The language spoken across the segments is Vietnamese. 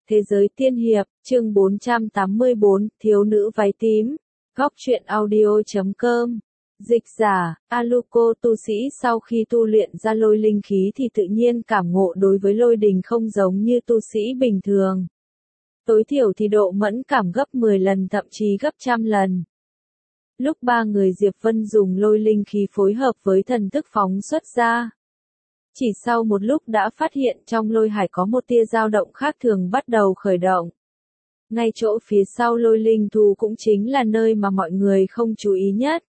Thế giới tiên hiệp, chương 484, thiếu nữ váy tím. Góc truyện audio.com. Dịch giả, Aluko tu sĩ sau khi tu luyện ra lôi linh khí thì tự nhiên cảm ngộ đối với lôi đình không giống như tu sĩ bình thường. Tối thiểu thì độ mẫn cảm gấp 10 lần thậm chí gấp trăm lần. Lúc ba người Diệp Vân dùng lôi linh khí phối hợp với thần thức phóng xuất ra. Chỉ sau một lúc đã phát hiện trong lôi hải có một tia dao động khác thường bắt đầu khởi động. Ngay chỗ phía sau lôi linh thú cũng chính là nơi mà mọi người không chú ý nhất.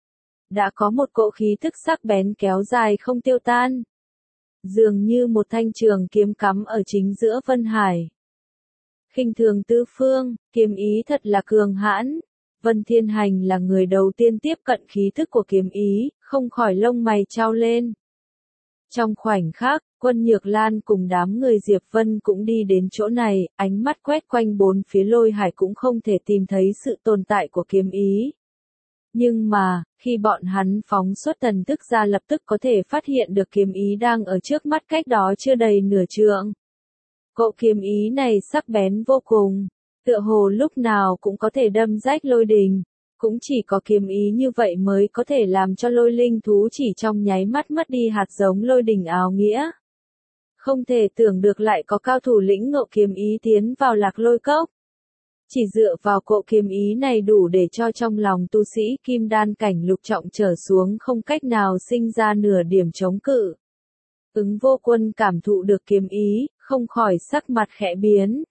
Đã có một cỗ khí tức sắc bén kéo dài không tiêu tan. Dường như một thanh trường kiếm cắm ở chính giữa Vân Hải. Khinh thường tứ phương, kiếm ý thật là cường hãn. Vân Thiên Hành là người đầu tiên tiếp cận khí thức của kiếm ý, không khỏi lông mày chau lên. Trong khoảnh khắc, Quân Nhược Lan cùng đám người Diệp Vân cũng đi đến chỗ này, ánh mắt quét quanh bốn phía lôi hải cũng không thể tìm thấy sự tồn tại của kiếm ý. Nhưng mà, khi bọn hắn phóng xuất thần thức ra lập tức có thể phát hiện được kiếm ý đang ở trước mắt cách đó chưa đầy nửa trượng. Cỗ kiếm ý này sắc bén vô cùng, tựa hồ lúc nào cũng có thể đâm rách lôi đình. Cũng chỉ có kiếm ý như vậy mới có thể làm cho lôi linh thú chỉ trong nháy mắt mất đi hạt giống lôi đình áo nghĩa. Không thể tưởng được lại có cao thủ lĩnh ngộ kiếm ý tiến vào lạc lôi cốc. Chỉ dựa vào cỗ kiếm ý này đủ để cho trong lòng tu sĩ kim đan cảnh lục trọng trở xuống không cách nào sinh ra nửa điểm chống cự. Ứng Vô Quân cảm thụ được kiếm ý, không khỏi sắc mặt khẽ biến.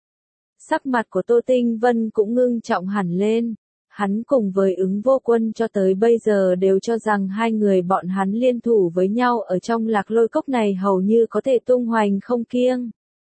Sắc mặt của Tô Tinh Vân cũng ngưng trọng hẳn lên. Hắn cùng với Ứng Vô Quân cho tới bây giờ đều cho rằng hai người bọn hắn liên thủ với nhau ở trong lạc lôi cốc này hầu như có thể tung hoành không kiêng.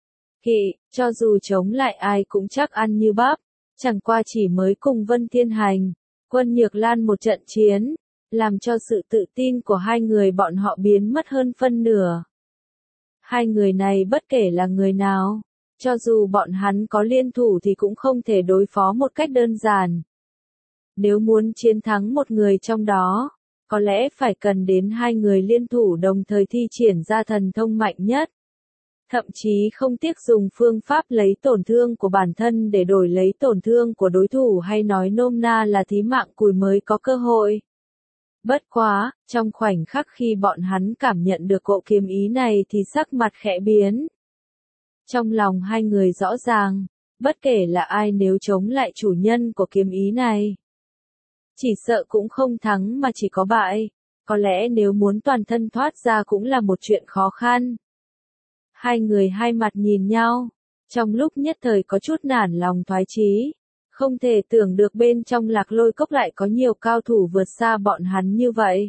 Cho dù chống lại ai cũng chắc ăn như bắp, chẳng qua chỉ mới cùng Vân Thiên Hành, Quân Nhược Lan một trận chiến, làm cho sự tự tin của hai người bọn họ biến mất hơn phân nửa. Hai người này bất kể là người nào, cho dù bọn hắn có liên thủ thì cũng không thể đối phó một cách đơn giản. Nếu muốn chiến thắng một người trong đó, có lẽ phải cần đến hai người liên thủ đồng thời thi triển ra thần thông mạnh nhất. Thậm chí không tiếc dùng phương pháp lấy tổn thương của bản thân để đổi lấy tổn thương của đối thủ hay nói nôm na là thí mạng cùi mới có cơ hội. Bất quá, trong khoảnh khắc khi bọn hắn cảm nhận được cỗ kiếm ý này thì sắc mặt khẽ biến. Trong lòng hai người rõ ràng, bất kể là ai nếu chống lại chủ nhân của kiếm ý này, chỉ sợ cũng không thắng mà chỉ có bại, có lẽ nếu muốn toàn thân thoát ra cũng là một chuyện khó khăn. Hai người hai mặt nhìn nhau, trong lúc nhất thời có chút nản lòng thoái chí, không thể tưởng được bên trong lạc lôi cốc lại có nhiều cao thủ vượt xa bọn hắn như vậy.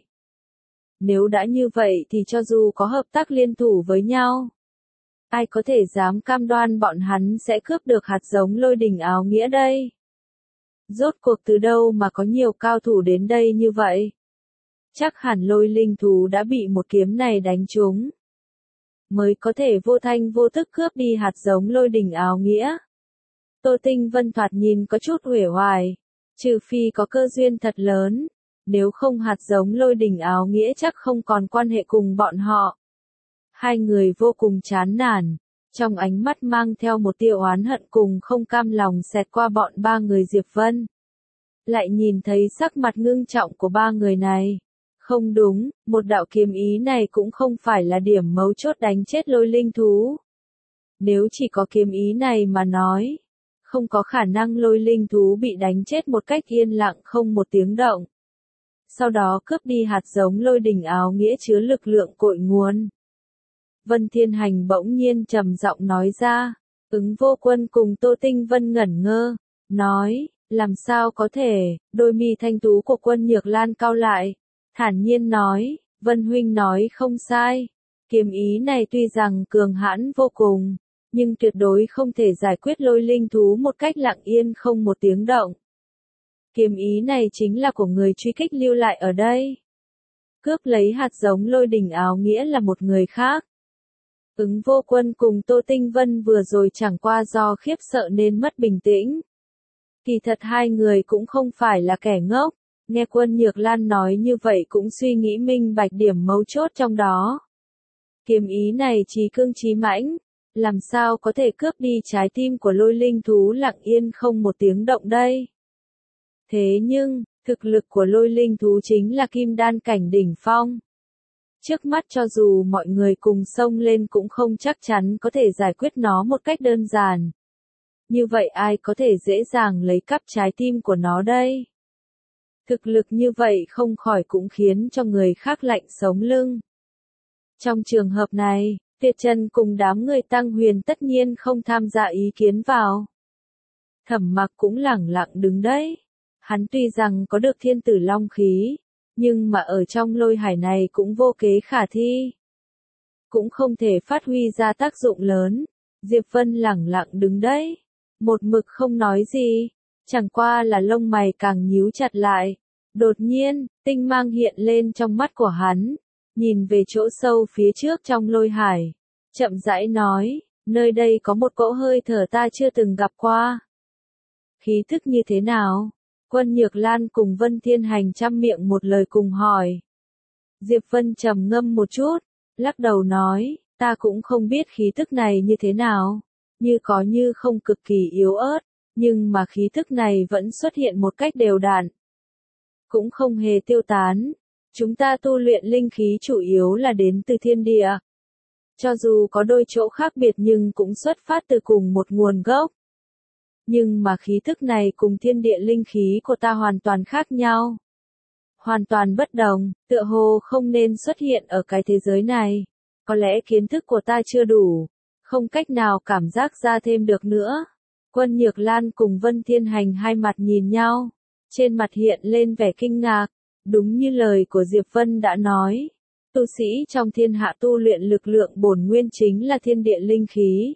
Nếu đã như vậy thì cho dù có hợp tác liên thủ với nhau, ai có thể dám cam đoan bọn hắn sẽ cướp được hạt giống lôi đình áo nghĩa đây? Rốt cuộc từ đâu mà có nhiều cao thủ đến đây như vậy? Chắc hẳn lôi linh thú đã bị một kiếm này đánh trúng, mới có thể vô thanh vô tức cướp đi hạt giống lôi đình áo nghĩa. Tô Tinh Vân thoạt nhìn có chút uể oải, trừ phi có cơ duyên thật lớn, nếu không hạt giống lôi đình áo nghĩa chắc không còn quan hệ cùng bọn họ. Hai người vô cùng chán nản, trong ánh mắt mang theo một tia oán hận cùng không cam lòng xẹt qua bọn ba người Diệp Vân. Lại nhìn thấy sắc mặt ngưng trọng của ba người này. Không đúng, một đạo kiếm ý này cũng không phải là điểm mấu chốt đánh chết lôi linh thú. Nếu chỉ có kiếm ý này mà nói, không có khả năng lôi linh thú bị đánh chết một cách yên lặng không một tiếng động. Sau đó cướp đi hạt giống lôi đình áo nghĩa chứa lực lượng cội nguồn. Vân Thiên Hành bỗng nhiên trầm giọng nói ra. Ứng Vô Quân cùng Tô Tinh Vân ngẩn ngơ, nói, làm sao có thể? Đôi mi thanh tú của Quân Nhược Lan cau lại, thản nhiên nói, Vân huynh nói không sai, kiếm ý này tuy rằng cường hãn vô cùng, nhưng tuyệt đối không thể giải quyết lôi linh thú một cách lặng yên không một tiếng động. Kiếm ý này chính là của người truy kích lưu lại ở đây. Cướp lấy hạt giống lôi đình áo nghĩa là một người khác. Ứng Vô Quân cùng Tô Tinh Vân vừa rồi chẳng qua do khiếp sợ nên mất bình tĩnh. Kỳ thật hai người cũng không phải là kẻ ngốc, nghe Quân Nhược Lan nói như vậy cũng suy nghĩ minh bạch điểm mấu chốt trong đó. Kiếm ý này chí cương chí mãnh, Làm sao có thể cướp đi trái tim của lôi linh thú lặng yên không một tiếng động đây? Thế nhưng, thực lực của lôi linh thú chính là kim đan cảnh đỉnh phong. Trước mắt cho dù mọi người cùng xông lên cũng không chắc chắn có thể giải quyết nó một cách đơn giản. Như vậy ai có thể dễ dàng lấy cắp trái tim của nó đây? Thực lực như vậy không khỏi cũng khiến cho người khác lạnh sống lưng. Trong trường hợp này, Tuyệt Trần cùng đám người Tăng Huyền tất nhiên không tham gia ý kiến vào. Thẩm Mặc cũng lẳng lặng đứng đấy. Hắn tuy rằng có được thiên tử long khí, nhưng mà ở trong lôi hải này cũng vô kế khả thi. Cũng không thể phát huy ra tác dụng lớn. Diệp Vân lẳng lặng đứng đấy. Một mực không nói gì. Chẳng qua là lông mày càng nhíu chặt lại. Đột nhiên, tinh mang hiện lên trong mắt của hắn. Nhìn về chỗ sâu phía trước trong lôi hải. Chậm rãi nói, nơi đây có một cỗ hơi thở ta chưa từng gặp qua. Khí thức như thế nào? Quân Nhược Lan cùng Vân Thiên Hành chăm miệng một lời cùng hỏi. Diệp Vân trầm ngâm một chút, lắc đầu nói, ta cũng không biết khí thức này như thế nào, như có như không cực kỳ yếu ớt, nhưng mà khí thức này vẫn xuất hiện một cách đều đặn, cũng không hề tiêu tán. Chúng ta tu luyện linh khí chủ yếu là đến từ thiên địa. Cho dù có đôi chỗ khác biệt nhưng cũng xuất phát từ cùng một nguồn gốc. Nhưng mà khí thức này cùng thiên địa linh khí của ta hoàn toàn khác nhau. Hoàn toàn bất đồng, tựa hồ không nên xuất hiện ở cái thế giới này. Có lẽ kiến thức của ta chưa đủ, không cách nào cảm giác ra thêm được nữa. Quân Nhược Lan cùng Vân Thiên Hành hai mặt nhìn nhau, trên mặt hiện lên vẻ kinh ngạc. Đúng như lời của Diệp Vân đã nói, tu sĩ trong thiên hạ tu luyện lực lượng bổn nguyên chính là thiên địa linh khí.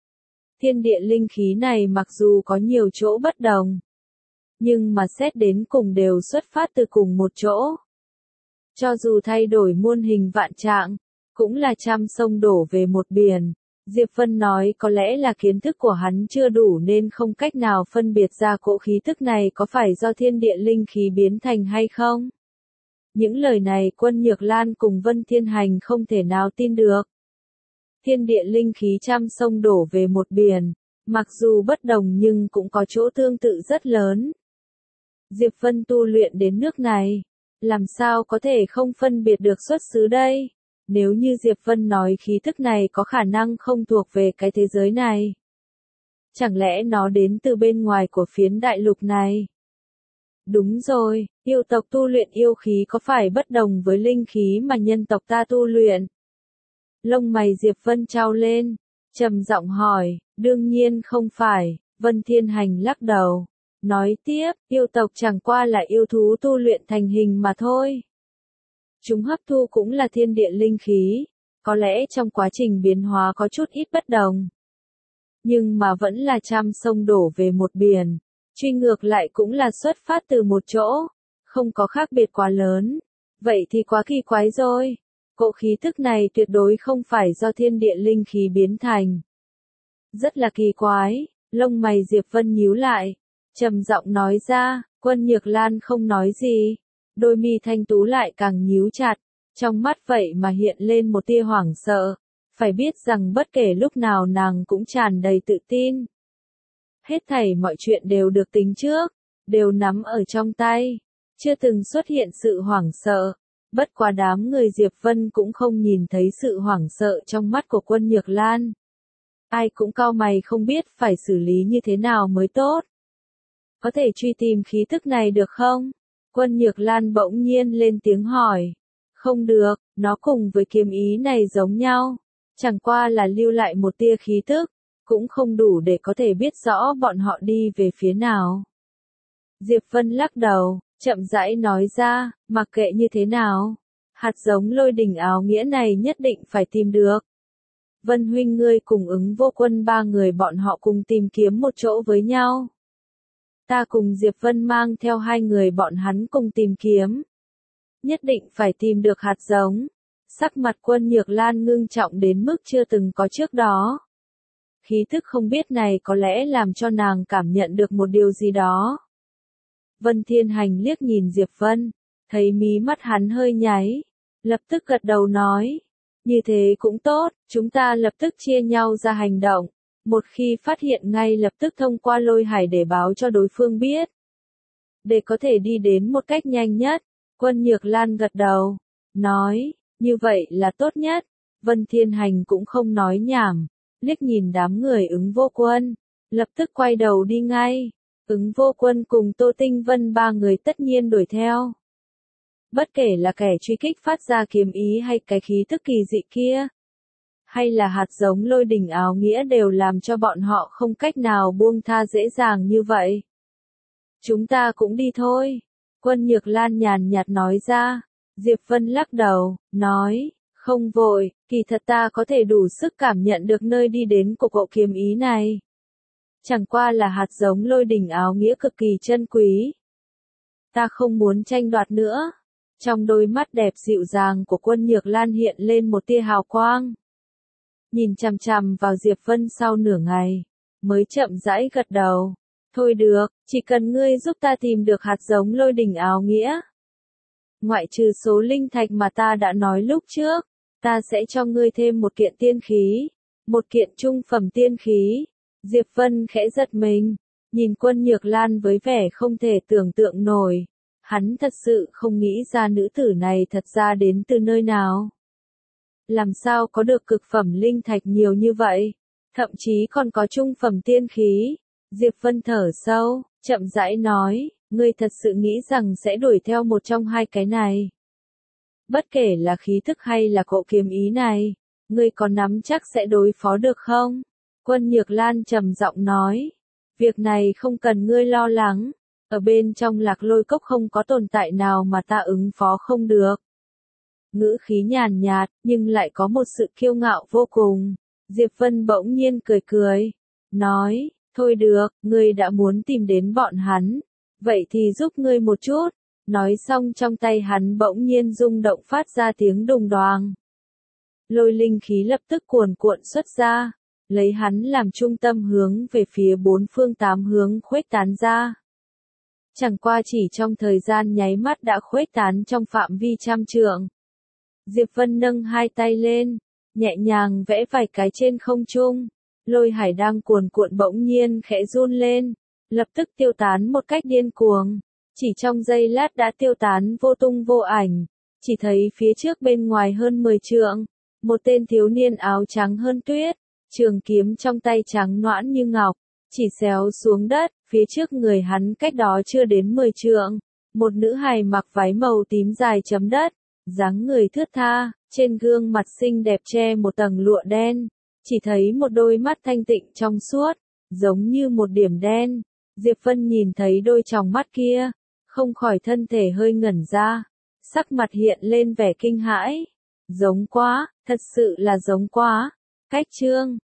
Thiên địa linh khí này mặc dù có nhiều chỗ bất đồng, nhưng mà xét đến cùng đều xuất phát từ cùng một chỗ. Cho dù thay đổi muôn hình vạn trạng, cũng là trăm sông đổ về một biển. Diệp Vân nói có lẽ là kiến thức của hắn chưa đủ nên không cách nào phân biệt ra cỗ khí tức này có phải do thiên địa linh khí biến thành hay không. Những lời này Quân Nhược Lan cùng Vân Thiên Hành không thể nào tin được. Thiên địa linh khí trăm sông đổ về một biển, mặc dù bất đồng nhưng cũng có chỗ tương tự rất lớn. Diệp Vân tu luyện đến nước này, làm sao có thể không phân biệt được xuất xứ đây? Nếu như Diệp Vân nói khí thức này có khả năng không thuộc về cái thế giới này, chẳng lẽ nó đến từ bên ngoài của phiến đại lục này? Đúng rồi, yêu tộc tu luyện yêu khí có phải bất đồng với linh khí mà nhân tộc ta tu luyện? Lông mày Diệp Vân trao lên, trầm giọng hỏi, đương nhiên không phải. Vân Thiên Hành lắc đầu, nói tiếp, yêu tộc chẳng qua là yêu thú tu luyện thành hình mà thôi. Chúng hấp thu cũng là thiên địa linh khí, có lẽ trong quá trình biến hóa có chút ít bất đồng. Nhưng mà vẫn là trăm sông đổ về một biển, truy ngược lại cũng là xuất phát từ một chỗ, không có khác biệt quá lớn. Vậy thì quá kỳ quái rồi. Cỗ khí tức này tuyệt đối không phải do thiên địa linh khí biến thành. Rất là kỳ quái, lông mày Diệp Vân nhíu lại, trầm giọng nói ra. Quân Nhược Lan không nói gì, đôi mi thanh tú lại càng nhíu chặt, trong mắt vậy mà hiện lên một tia hoảng sợ. Phải biết rằng bất kể lúc nào nàng cũng tràn đầy tự tin. Hết thảy mọi chuyện đều được tính trước, đều nắm ở trong tay, chưa từng xuất hiện sự hoảng sợ. Bất quá đám người Diệp Vân cũng không nhìn thấy sự hoảng sợ trong mắt của Quân Nhược Lan. Ai cũng cau mày không biết phải xử lý như thế nào mới tốt. Có thể truy tìm khí tức này được không? Quân Nhược Lan bỗng nhiên lên tiếng hỏi. Không được, nó cùng với kiếm ý này giống nhau. Chẳng qua là lưu lại một tia khí tức, cũng không đủ để có thể biết rõ bọn họ đi về phía nào. Diệp Vân lắc đầu, chậm rãi nói ra, mặc kệ như thế nào, hạt giống lôi đỉnh áo nghĩa này nhất định phải tìm được. Vân huynh ngươi cùng Ứng Vô Quân ba người bọn họ cùng tìm kiếm một chỗ với nhau. Ta cùng Diệp Vân mang theo hai người bọn hắn cùng tìm kiếm. Nhất định phải tìm được hạt giống. Sắc mặt Quân Nhược Lan ngưng trọng đến mức chưa từng có trước đó. Khí thức không biết này có lẽ làm cho nàng cảm nhận được một điều gì đó. Vân Thiên Hành liếc nhìn Diệp Vân, thấy mí mắt hắn hơi nháy, lập tức gật đầu nói, Như thế cũng tốt, chúng ta lập tức chia nhau ra hành động. Một khi phát hiện ngay lập tức thông qua Lôi Hải để báo cho đối phương biết. Để có thể đi đến một cách nhanh nhất, Quân Nhược Lan gật đầu, nói, như vậy là tốt nhất. Vân Thiên Hành cũng không nói nhảm, liếc nhìn đám người Ứng Vô Quân, lập tức quay đầu đi ngay. Ứng Vô Quân cùng Tô Tinh Vân ba người tất nhiên đuổi theo. Bất kể là kẻ truy kích phát ra kiếm ý hay cái khí tức kỳ dị kia, hay là hạt giống lôi đỉnh áo nghĩa đều làm cho bọn họ không cách nào buông tha dễ dàng như vậy. Chúng ta cũng đi thôi. Quân Nhược Lan nhàn nhạt nói ra. Diệp Vân lắc đầu, nói, không vội, kỳ thật ta có thể đủ sức cảm nhận được nơi đi đến của cỗ kiếm ý này. Chẳng qua là hạt giống lôi đỉnh áo nghĩa cực kỳ chân quý. Ta không muốn tranh đoạt nữa. Trong đôi mắt đẹp dịu dàng của Quân Nhược Lan hiện lên một tia hào quang. Nhìn chằm chằm vào Diệp Vân sau nửa ngày, mới chậm rãi gật đầu. Thôi được, chỉ cần ngươi giúp ta tìm được hạt giống lôi đỉnh áo nghĩa. Ngoại trừ số linh thạch mà ta đã nói lúc trước, ta sẽ cho ngươi thêm một kiện tiên khí, một kiện trung phẩm tiên khí. Diệp Vân khẽ giật mình, nhìn Quân Nhược Lan với vẻ không thể tưởng tượng nổi. Hắn thật sự không nghĩ ra nữ tử này thật ra đến từ nơi nào. Làm sao có được cực phẩm linh thạch nhiều như vậy, thậm chí còn có trung phẩm tiên khí. Diệp Vân thở sâu, chậm rãi nói, ngươi thật sự nghĩ rằng sẽ đuổi theo một trong hai cái này. Bất kể là khí thức hay là cỗ kiếm ý này, ngươi có nắm chắc sẽ đối phó được không? Quân Nhược Lan trầm giọng nói, việc này không cần ngươi lo lắng, ở bên trong Lạc Lôi Cốc không có tồn tại nào mà ta ứng phó không được. Ngữ khí nhàn nhạt, nhưng lại có một sự kiêu ngạo vô cùng. Diệp Vân bỗng nhiên cười cười, nói, thôi được, ngươi đã muốn tìm đến bọn hắn, vậy thì giúp ngươi một chút. Nói xong trong tay hắn bỗng nhiên rung động phát ra tiếng đùng đoàng. Lôi linh khí lập tức cuồn cuộn xuất ra, lấy hắn làm trung tâm hướng về phía bốn phương tám hướng khuếch tán ra. Chẳng qua chỉ trong thời gian nháy mắt đã khuếch tán trong phạm vi trăm trượng. Diệp Vân nâng hai tay lên, nhẹ nhàng vẽ vài cái trên không trung. Lôi hải đang cuồn cuộn bỗng nhiên khẽ run lên, lập tức tiêu tán một cách điên cuồng. Chỉ trong giây lát đã tiêu tán vô tung vô ảnh, chỉ thấy phía trước bên ngoài hơn 10 trượng, một tên thiếu niên áo trắng hơn tuyết, trường kiếm trong tay trắng nõn như ngọc, chỉ xéo xuống đất, phía trước người hắn cách đó chưa đến 10 trượng, một nữ hài mặc váy màu tím dài chấm đất, dáng người thướt tha, trên gương mặt xinh đẹp che một tầng lụa đen, chỉ thấy một đôi mắt thanh tịnh trong suốt, giống như một điểm đen. Diệp Vân nhìn thấy đôi tròng mắt kia, không khỏi thân thể hơi ngẩn ra, sắc mặt hiện lên vẻ kinh hãi. Giống quá, thật sự là giống quá. Cách chương